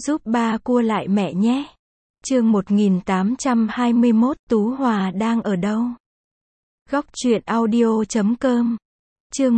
Giúp ba cua lại mẹ nhé. Chương 1821, Tú Hòa đang ở đâu? Góc truyện audio.com. Chương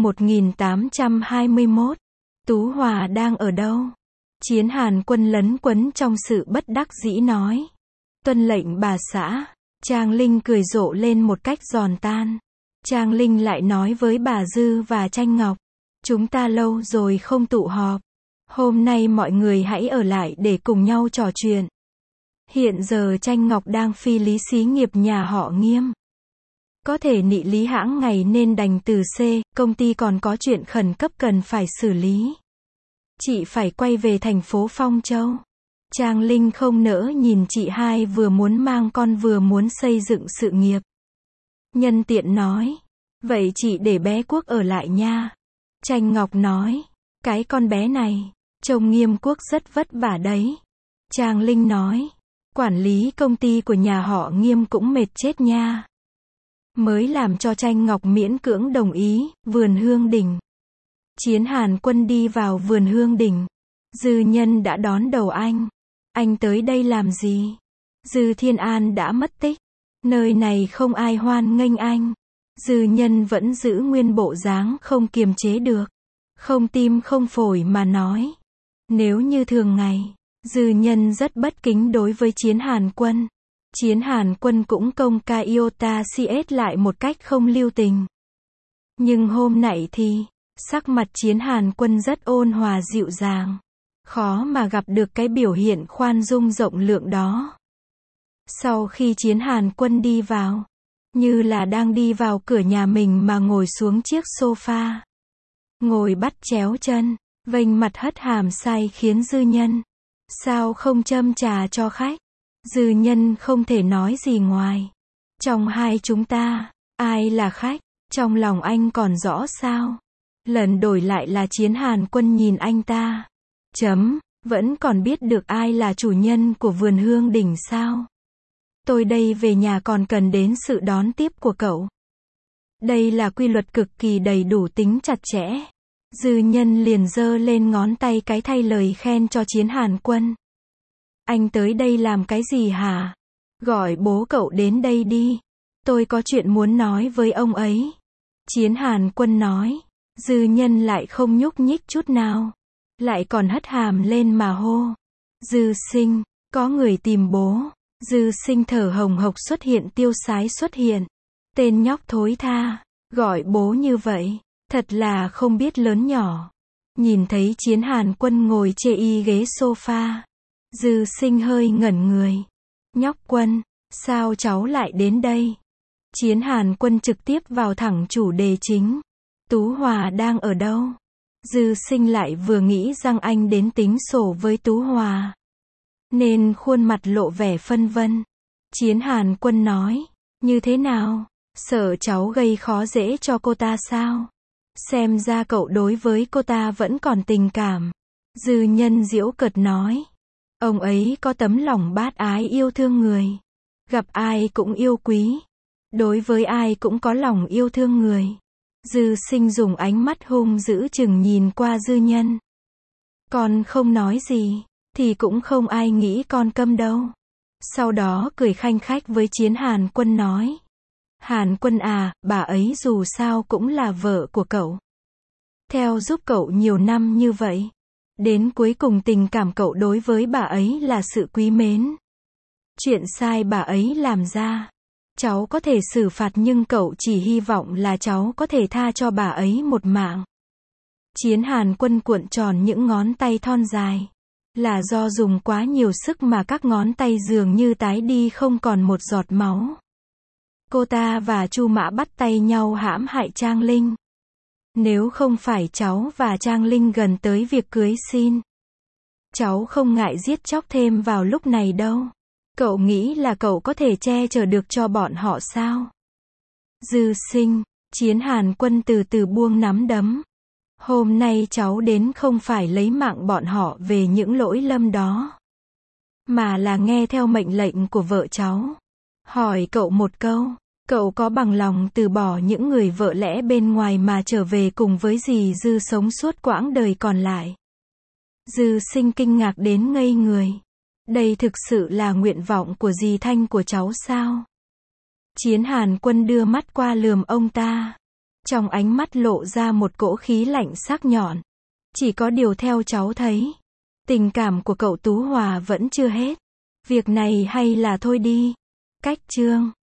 1821, Tú Hòa đang ở đâu? Chiến Hàn Quân lấn quấn trong sự bất đắc dĩ nói. Tuân lệnh bà xã. Trang Linh cười rộ lên một cách giòn tan. Trang Linh lại nói với bà Dư và Tranh Ngọc. Chúng ta lâu rồi không tụ họp. Hôm nay mọi người hãy ở lại để cùng nhau trò chuyện. Hiện giờ Tranh Ngọc đang phi lý xí nghiệp nhà họ Nghiêm. Có thể nị lý hãng ngày nên đành từ C, công ty còn có chuyện khẩn cấp cần phải xử lý. Chị phải quay về thành phố Phong Châu. Trang Linh không nỡ nhìn chị hai vừa muốn mang con vừa muốn xây dựng sự nghiệp. Nhân tiện nói. Vậy chị để bé Quốc ở lại nha. Tranh Ngọc nói. Cái con bé này, trông Nghiêm Quốc rất vất vả đấy. Trang Linh nói. Quản lý công ty của nhà họ Nghiêm cũng mệt chết nha. Mới làm cho Tranh Ngọc miễn cưỡng đồng ý. Vườn Hương Đình. Chiến Hàn Quân đi vào vườn Hương Đình. Dư Nhân đã đón đầu anh. Anh tới đây làm gì? Dư Thiên An đã mất tích. Nơi này không ai hoan nghênh anh. Dư Nhân vẫn giữ nguyên bộ dáng không kiềm chế được. Không tim không phổi mà nói. Nếu như thường ngày, Dư Nhân rất bất kính đối với Chiến Hàn Quân. Chiến Hàn Quân cũng công ca iota CS lại một cách không lưu tình. Nhưng hôm nay thì, sắc mặt Chiến Hàn Quân rất ôn hòa dịu dàng. Khó mà gặp được cái biểu hiện khoan dung rộng lượng đó. Sau khi Chiến Hàn Quân đi vào, như là đang đi vào cửa nhà mình mà ngồi xuống chiếc sofa. Ngồi bắt chéo chân, vênh mặt hất hàm sai khiến Dư Nhân. Sao không châm trà cho khách? Dư Nhân không thể nói gì ngoài. Trong hai chúng ta, ai là khách? Trong lòng anh còn rõ sao? Lần đổi lại là Chiến Hàn Quân nhìn anh ta. Vẫn còn biết được ai là chủ nhân của vườn Hương Đình sao? Tôi đây về nhà còn cần đến sự đón tiếp của cậu. Đây là quy luật cực kỳ đầy đủ tính chặt chẽ. Dư Nhân liền giơ lên ngón tay cái thay lời khen cho Chiến Hàn Quân. Anh tới đây làm cái gì hả? Gọi bố cậu đến đây đi. Tôi có chuyện muốn nói với ông ấy. Chiến Hàn Quân nói. Dư Nhân lại không nhúc nhích chút nào. Lại còn hất hàm lên mà hô. Dư Sinh, có người tìm bố. Dư Sinh thở hồng hộc xuất hiện tiêu sái xuất hiện. Tên nhóc thối tha, gọi bố như vậy, thật là không biết lớn nhỏ. Nhìn thấy Chiến Hàn Quân ngồi chê y ghế sofa. Dư Sinh hơi ngẩn người. Nhóc Quân, sao cháu lại đến đây? Chiến Hàn Quân trực tiếp vào thẳng chủ đề chính. Tú Hòa đang ở đâu? Dư Sinh lại vừa nghĩ rằng anh đến tính sổ với Tú Hòa. Nên khuôn mặt lộ vẻ phân vân. Chiến Hàn Quân nói. Như thế nào? Sợ cháu gây khó dễ cho cô ta sao? Xem ra cậu đối với cô ta vẫn còn tình cảm. Dư Nhân giễu cợt nói. Ông ấy có tấm lòng bát ái yêu thương người. Gặp ai cũng yêu quý. Đối với ai cũng có lòng yêu thương người. Dư Sinh dùng ánh mắt hung dữ chừng nhìn qua Dư Nhân. Con không nói gì, thì cũng không ai nghĩ con câm đâu. Sau đó cười khanh khách với Chiến Hàn Quân nói. Hàn Quân à, bà ấy dù sao cũng là vợ của cậu. Theo giúp cậu nhiều năm như vậy. Đến cuối cùng tình cảm cậu đối với bà ấy là sự quý mến. Chuyện sai bà ấy làm ra, cháu có thể xử phạt nhưng cậu chỉ hy vọng là cháu có thể tha cho bà ấy một mạng. Chiến Hàn Quân cuộn tròn những ngón tay thon dài. Là do dùng quá nhiều sức mà các ngón tay dường như tái đi không còn một giọt máu. Cô ta và Chu Mã bắt tay nhau hãm hại Trang Linh. Nếu không phải cháu và Trang Linh gần tới việc cưới xin, cháu không ngại giết chóc thêm vào lúc này đâu. Cậu nghĩ là cậu có thể che chở được cho bọn họ sao? Dư Sinh, Chiến Hàn Quân từ từ buông nắm đấm. Hôm nay cháu đến không phải lấy mạng bọn họ về những lỗi lầm đó, mà là nghe theo mệnh lệnh của vợ cháu. Hỏi cậu một câu, cậu có bằng lòng từ bỏ những người vợ lẽ bên ngoài mà trở về cùng với dì Dư sống suốt quãng đời còn lại? Dư Sinh kinh ngạc đến ngây người. Đây thực sự là nguyện vọng của dì Thanh của cháu sao? Chiến Hàn Quân đưa mắt qua lườm ông ta. Trong ánh mắt lộ ra một cỗ khí lạnh sắc nhọn. Chỉ có điều theo cháu thấy, tình cảm của cậu Tú Hòa vẫn chưa hết. Việc này hay là thôi đi. Cách chương